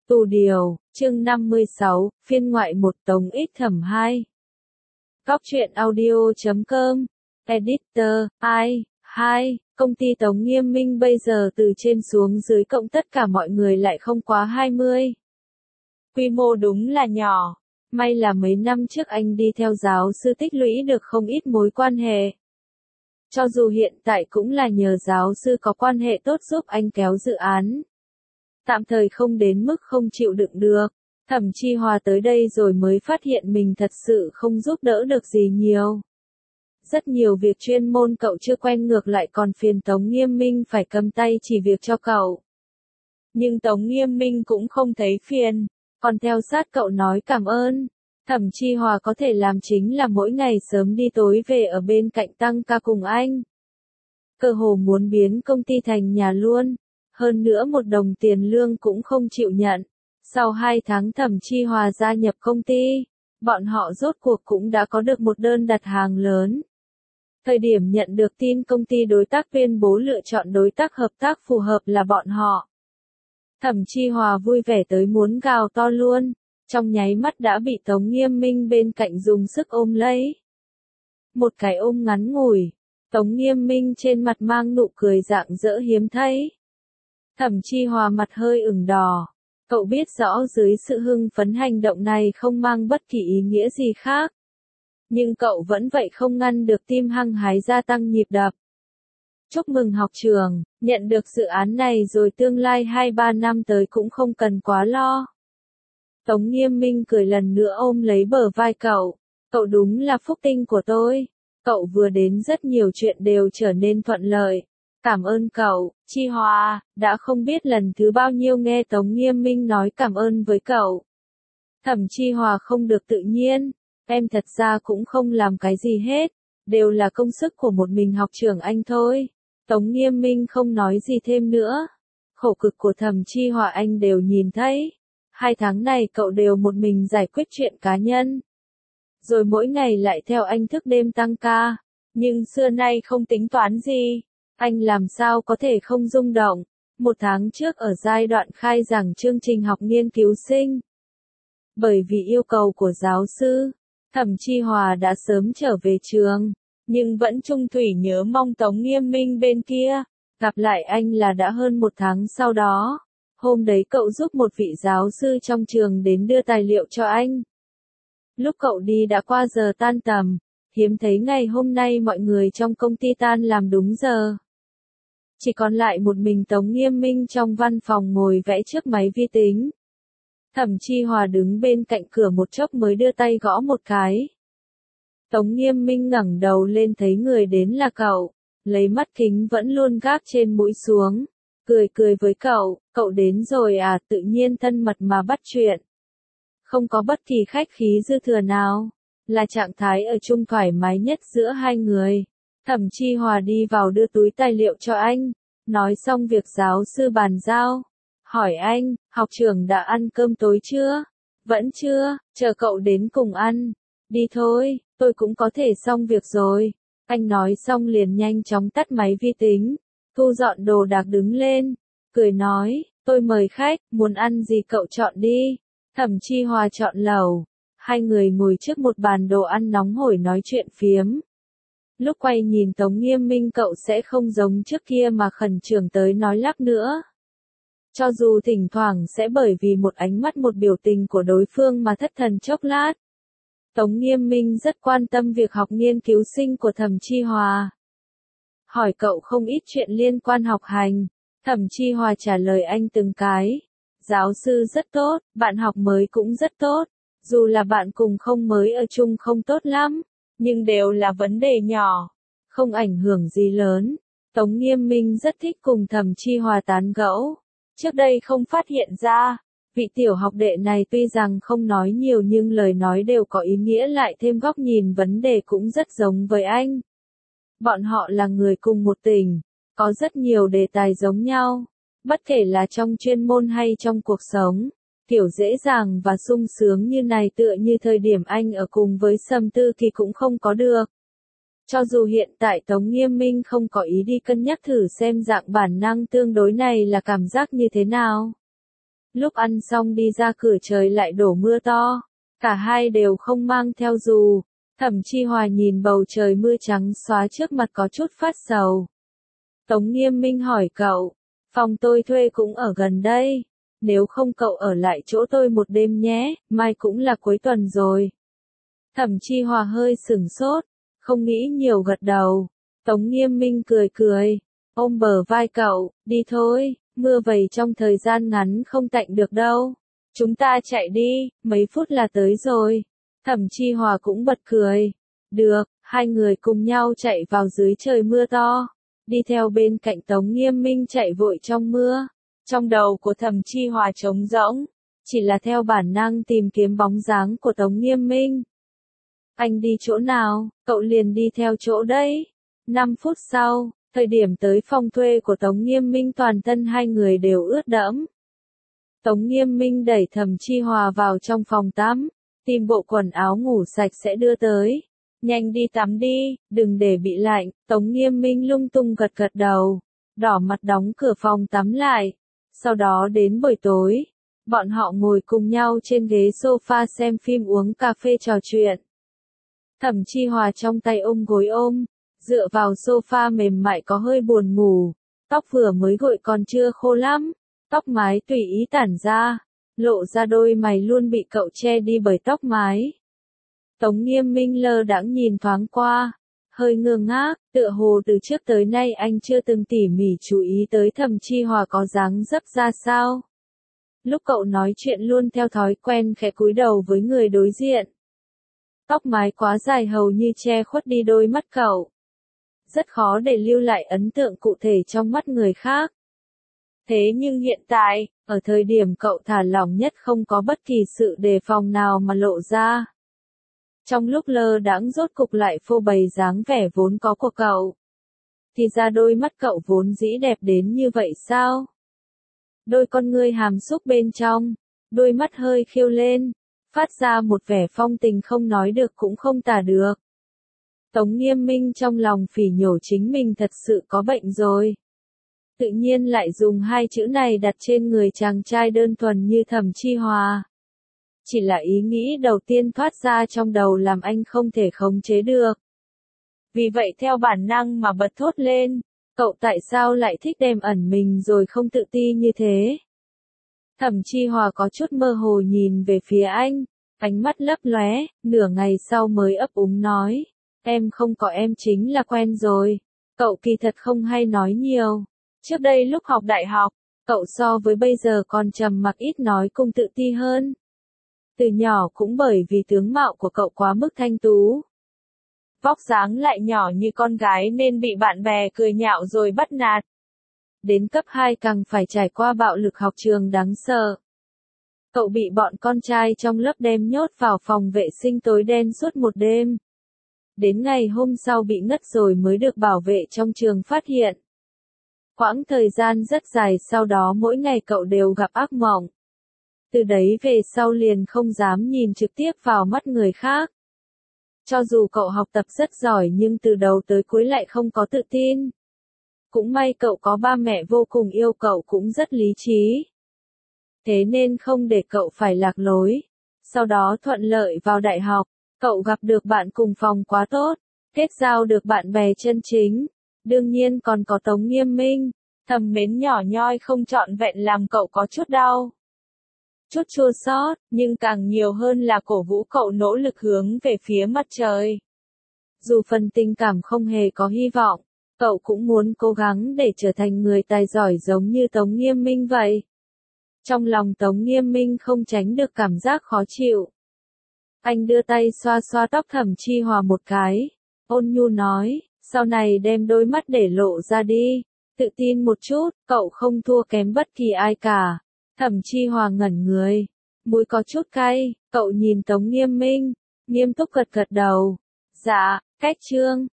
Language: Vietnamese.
Tù điều, chương 56, phiên ngoại 1 Tống Ích Thẩm 2. Góc truyện audio.com, Editor, I, 2, công ty Tống Nghiêm Minh bây giờ từ trên xuống dưới cộng tất cả mọi người lại không quá 20. Quy mô đúng là nhỏ, may là mấy năm trước anh đi theo giáo sư tích lũy được không ít mối quan hệ. Cho dù hiện tại cũng là nhờ giáo sư có quan hệ tốt giúp anh kéo dự án. Tạm thời không đến mức không chịu đựng được. Thẩm Chi Hòa tới đây rồi mới phát hiện mình thật sự không giúp đỡ được gì nhiều. Rất nhiều việc chuyên môn cậu chưa quen ngược lại còn phiền Tống Nghiêm Minh phải cầm tay chỉ việc cho cậu. Nhưng Tống Nghiêm Minh cũng không thấy phiền, còn theo sát cậu nói cảm ơn. Thẩm Chi Hòa có thể làm chính là mỗi ngày sớm đi tối về ở bên cạnh tăng ca cùng anh. Cơ hồ muốn biến công ty thành nhà luôn. Hơn nữa một đồng tiền lương cũng không chịu nhận. Sau 2 tháng Thẩm Chi Hòa gia nhập công ty, bọn họ rốt cuộc cũng đã có được một đơn đặt hàng lớn. Thời điểm nhận được tin công ty đối tác tuyên bố lựa chọn đối tác hợp tác phù hợp là bọn họ. Thẩm Chi Hòa vui vẻ tới muốn gào to luôn, trong nháy mắt đã bị Tống Nghiêm Minh bên cạnh dùng sức ôm lấy. Một cái ôm ngắn ngủi, Tống Nghiêm Minh trên mặt mang nụ cười rạng rỡ hiếm thấy. Thẩm Chi Hòa mặt hơi ửng đỏ, cậu biết rõ dưới sự hưng phấn hành động này không mang bất kỳ ý nghĩa gì khác. Nhưng cậu vẫn vậy không ngăn được tim hăng hái gia tăng nhịp đập. Chúc mừng học trường, nhận được dự án này rồi tương lai 2-3 năm tới cũng không cần quá lo. Tống Nghiêm Minh cười lần nữa ôm lấy bờ vai cậu, cậu đúng là phúc tinh của tôi. Cậu vừa đến rất nhiều chuyện đều trở nên thuận lợi. Cảm ơn cậu, Chi Hòa, đã không biết lần thứ bao nhiêu nghe Tống Nghiêm Minh nói cảm ơn với cậu. Thẩm Chi Hòa không được tự nhiên, em thật ra cũng không làm cái gì hết, đều là công sức của một mình học trưởng anh thôi. Tống Nghiêm Minh không nói gì thêm nữa. Khổ cực của Thẩm Chi Hòa anh đều nhìn thấy. 2 tháng này cậu đều một mình giải quyết chuyện cá nhân. Rồi mỗi ngày lại theo anh thức đêm tăng ca, nhưng xưa nay không tính toán gì. Anh làm sao có thể không rung động. 1 tháng trước ở giai đoạn khai giảng chương trình học nghiên cứu sinh. Bởi vì yêu cầu của giáo sư, Thẩm Chi Hòa đã sớm trở về trường, nhưng vẫn chung thủy nhớ mong Tống Nghiêm Minh bên kia. Gặp lại anh là đã hơn 1 tháng sau đó. Hôm đấy cậu giúp một vị giáo sư trong trường đến đưa tài liệu cho anh. Lúc cậu đi đã qua giờ tan tầm, hiếm thấy ngày hôm nay mọi người trong công ty tan làm đúng giờ. Chỉ còn lại một mình Tống Nghiêm Minh trong văn phòng ngồi vẽ trước máy vi tính. Thẩm Chi Hòa đứng bên cạnh cửa một chốc mới đưa tay gõ một cái. Tống Nghiêm Minh ngẩng đầu lên thấy người đến là cậu, lấy mắt kính vẫn luôn gác trên mũi xuống, cười với cậu đến rồi à, tự nhiên thân mật mà bắt chuyện. Không có bất kỳ khách khí dư thừa nào, là trạng thái ở chung thoải mái nhất giữa hai người. Thẩm Chi Hòa đi vào đưa túi tài liệu cho anh, nói xong việc giáo sư bàn giao. Hỏi anh, học trưởng đã ăn cơm tối chưa? Vẫn chưa, chờ cậu đến cùng ăn. Đi thôi, tôi cũng có thể xong việc rồi. Anh nói xong liền nhanh chóng tắt máy vi tính, thu dọn đồ đạc đứng lên, cười nói, tôi mời khách, muốn ăn gì cậu chọn đi. Thẩm Chi Hòa chọn lẩu. Hai người ngồi trước một bàn đồ ăn nóng hổi nói chuyện phiếm. Lúc quay nhìn Tống Nghiêm Minh cậu sẽ không giống trước kia mà khẩn trương tới nói lắp nữa. Cho dù thỉnh thoảng sẽ bởi vì một ánh mắt một biểu tình của đối phương mà thất thần chốc lát. Tống Nghiêm Minh rất quan tâm việc học nghiên cứu sinh của Thẩm Chi Hòa. Hỏi cậu không ít chuyện liên quan học hành. Thẩm Chi Hòa trả lời anh từng cái. Giáo sư rất tốt, bạn học mới cũng rất tốt. Dù là bạn cùng không mới ở chung không tốt lắm, nhưng đều là vấn đề nhỏ, không ảnh hưởng gì lớn. Tống Nghiêm Minh rất thích cùng Thẩm Chi Hòa tán gẫu. Trước đây không phát hiện ra, vị tiểu học đệ này tuy rằng không nói nhiều nhưng lời nói đều có ý nghĩa lại thêm góc nhìn vấn đề cũng rất giống với anh. Bọn họ là người cùng một tỉnh, có rất nhiều đề tài giống nhau, bất kể là trong chuyên môn hay trong cuộc sống. Kiểu dễ dàng và sung sướng như này tựa như thời điểm anh ở cùng với Sâm Tư Kỳ cũng không có được. Cho dù hiện tại Tống Nghiêm Minh không có ý đi cân nhắc thử xem dạng bản năng tương đối này là cảm giác như thế nào. Lúc ăn xong đi ra cửa trời lại đổ mưa to. Cả hai đều không mang theo dù. Thẩm Chi Hòa nhìn bầu trời mưa trắng xóa trước mặt có chút phát sầu. Tống Nghiêm Minh hỏi cậu, phòng tôi thuê cũng ở gần đây. Nếu không cậu ở lại chỗ tôi một đêm nhé, mai cũng là cuối tuần rồi. Thẩm Chi Hòa hơi sửng sốt, không nghĩ nhiều gật đầu. Tống Nghiêm Minh cười cười, ôm bờ vai cậu, đi thôi, mưa vầy trong thời gian ngắn không tạnh được đâu. Chúng ta chạy đi, mấy phút là tới rồi. Thẩm Chi Hòa cũng bật cười. Được, hai người cùng nhau chạy vào dưới trời mưa to. Đi theo bên cạnh Tống Nghiêm Minh chạy vội trong mưa. Trong đầu của Thẩm Chi Hòa trống rỗng, chỉ là theo bản năng tìm kiếm bóng dáng của Tống Nghiêm Minh. Anh đi chỗ nào, cậu liền đi theo chỗ đấy. 5 phút sau, thời điểm tới phòng thuê của Tống Nghiêm Minh toàn thân hai người đều ướt đẫm. Tống Nghiêm Minh đẩy Thẩm Chi Hòa vào trong phòng tắm, tìm bộ quần áo ngủ sạch sẽ đưa tới. Nhanh đi tắm đi, đừng để bị lạnh. Tống Nghiêm Minh lung tung gật gật đầu, đỏ mặt đóng cửa phòng tắm lại. Sau đó đến buổi tối, bọn họ ngồi cùng nhau trên ghế sofa xem phim uống cà phê trò chuyện. Thẩm Chi Hòa trong tay ôm gối ôm, dựa vào sofa mềm mại có hơi buồn ngủ, tóc vừa mới gội còn chưa khô lắm, tóc mái tùy ý tản ra, lộ ra đôi mày luôn bị cậu che đi bởi tóc mái. Tống Nghiêm Minh lơ đãng nhìn thoáng qua, hơi ngơ ngác, tựa hồ từ trước tới nay anh chưa từng tỉ mỉ chú ý tới Thẩm Chi Hòa có dáng dấp ra sao. Lúc cậu nói chuyện luôn theo thói quen khẽ cúi đầu với người đối diện. Tóc mái quá dài hầu như che khuất đi đôi mắt cậu. Rất khó để lưu lại ấn tượng cụ thể trong mắt người khác. Thế nhưng hiện tại, ở thời điểm cậu thả lỏng nhất không có bất kỳ sự đề phòng nào mà lộ ra. Trong lúc lơ đãng rốt cục lại phô bày dáng vẻ vốn có của cậu. Thì ra đôi mắt cậu vốn dĩ đẹp đến như vậy sao? Đôi con ngươi hàm xúc bên trong, đôi mắt hơi khiêu lên, phát ra một vẻ phong tình không nói được cũng không tả được. Tống Nghiêm Minh trong lòng phỉ nhổ chính mình thật sự có bệnh rồi. Tự nhiên lại dùng hai chữ này đặt trên người chàng trai đơn thuần như Thẩm Chi Hòa. Chỉ là ý nghĩ đầu tiên thoát ra trong đầu làm anh không thể khống chế được. Vì vậy theo bản năng mà bật thốt lên, cậu tại sao lại thích đem ẩn mình rồi không tự ti như thế? Thẩm Chi Hòa có chút mơ hồ nhìn về phía anh, ánh mắt lấp lóe, nửa ngày sau mới ấp úng nói, em không có em chính là quen rồi. Cậu kỳ thật không hay nói nhiều. Trước đây lúc học đại học, cậu so với bây giờ còn trầm mặc ít nói cùng tự ti hơn. Từ nhỏ cũng bởi vì tướng mạo của cậu quá mức thanh tú. Vóc dáng lại nhỏ như con gái nên bị bạn bè cười nhạo rồi bắt nạt. Đến cấp 2 càng phải trải qua bạo lực học trường đáng sợ. Cậu bị bọn con trai trong lớp đem nhốt vào phòng vệ sinh tối đen suốt một đêm. Đến ngày hôm sau bị ngất rồi mới được bảo vệ trong trường phát hiện. Quãng thời gian rất dài sau đó mỗi ngày cậu đều gặp ác mộng. Từ đấy về sau liền không dám nhìn trực tiếp vào mắt người khác. Cho dù cậu học tập rất giỏi nhưng từ đầu tới cuối lại không có tự tin. Cũng may cậu có ba mẹ vô cùng yêu cậu cũng rất lý trí. Thế nên không để cậu phải lạc lối. Sau đó thuận lợi vào đại học, cậu gặp được bạn cùng phòng quá tốt, kết giao được bạn bè chân chính. Đương nhiên còn có Tống Nghiêm Minh, thầm mến nhỏ nhoi không trọn vẹn làm cậu có chút đau. Chút chua xót, nhưng càng nhiều hơn là cổ vũ cậu nỗ lực hướng về phía mặt trời. Dù phần tình cảm không hề có hy vọng, cậu cũng muốn cố gắng để trở thành người tài giỏi giống như Tống Nghiêm Minh vậy. Trong lòng Tống Nghiêm Minh không tránh được cảm giác khó chịu. Anh đưa tay xoa xoa tóc Thẩm Chi Hòa một cái, ôn nhu nói, sau này đem đôi mắt để lộ ra đi, tự tin một chút, cậu không thua kém bất kỳ ai cả. Thẩm Chi Hòa ngẩn người, mũi có chút cay, cậu nhìn Tống Nghiêm Minh, nghiêm túc gật gật đầu. Dạ, cách chương.